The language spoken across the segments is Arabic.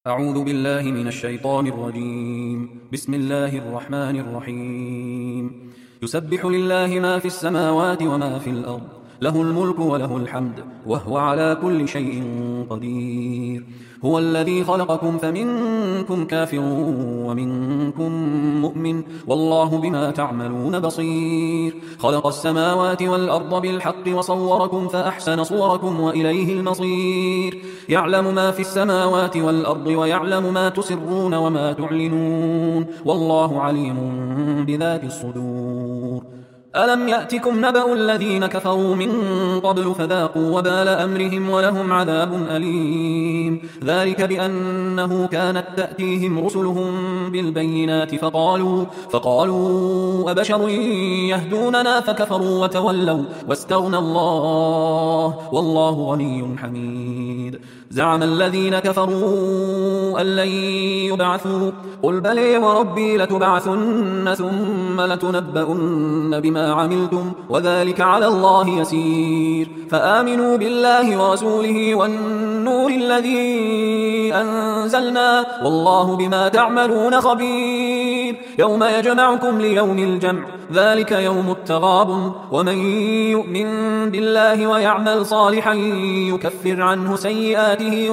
أعوذ بالله من الشيطان الرجيم. بسم الله الرحمن الرحيم. يسبح لله ما في السماوات وما في الأرض، له الملك وله الحمد وهو على كل شيء قدير. هو الذي خلقكم فمنكم كافر ومنكم مؤمن، والله بما تعملون بصير. خلق السماوات والأرض بالحق وصوركم فأحسن صوركم وإليه المصير. يعلم ما في السماوات والأرض ويعلم ما تسرون وما تعلنون، والله عليم بذات الصدور. ألم يأتكم نبأ الذين كفروا من قبل فذاقوا وبال أمرهم ولهم عذاب أليم. ذلك بأنه كانت تأتيهم رسلهم بالبينات فقالوا أبشر يهدوننا فكفروا وتولوا واستغنى الله والله غني حميد. زعم الذين كفروا أن لن يبعثوا، قل بلى وربي لتبعثن ثم لتنبؤن بما عملتم وذلك على الله يسير. فآمنوا بالله ورسوله والنور الذي أنزلنا والله بما تعملون خبير. يوم يجمعكم ليوم الجمع ذلك يوم التغابن، ومن يؤمن بالله ويعمل صالحا يكفر عنه سيئاته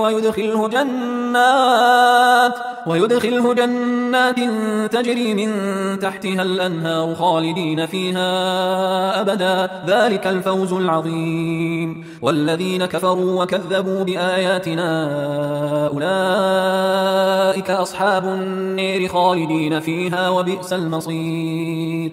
ويدخله جنات تجري من تحتها الأنهار خالدين فيها أبدا، ذلك الفوز العظيم. والذين كفروا وكذبوا بآياتنا أولئك أصحاب النار خالدين فيها وبئس المصير.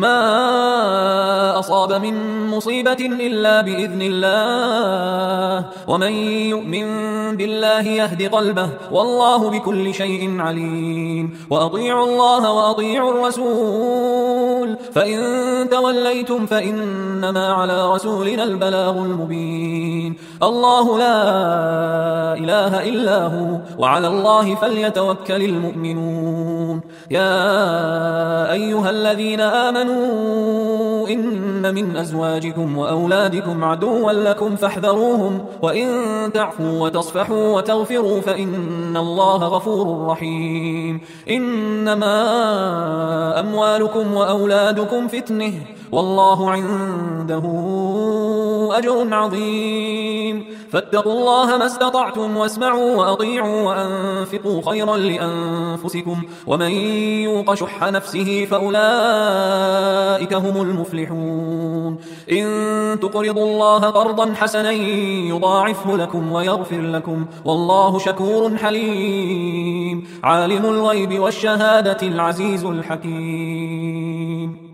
ما أصاب من مصيبة إلا بإذن الله، ومن يؤمن بالله يهد قلبه والله بكل شيء عليم. وأطيعوا الله وأطيعوا الرسول، فإن توليتم فإنما على رسولنا البلاغ المبين. الله لا إله إلا هو وعلى الله فليتوكل المؤمنون. يا أيها الذين آمنوا إن من أزواجكم وأولادكم عدوا لكم فاحذروهم، وإن تعفوا وتصفحوا وتغفروا فإن الله غفور رحيم. إنما أموالكم وأولادكم فتنة والله عنده أجر عظيم. فاتقوا الله ما استطعتم واسمعوا وأطيعوا وأنفقوا خيرا لأنفسكم، ومن يوق شح نفسه فأولئك هم المفلحون. إن تقرضوا الله قرضا حسنا يضاعفه لكم ويغفر لكم والله شكور حليم. عالم الغيب والشهادة العزيز الحكيم.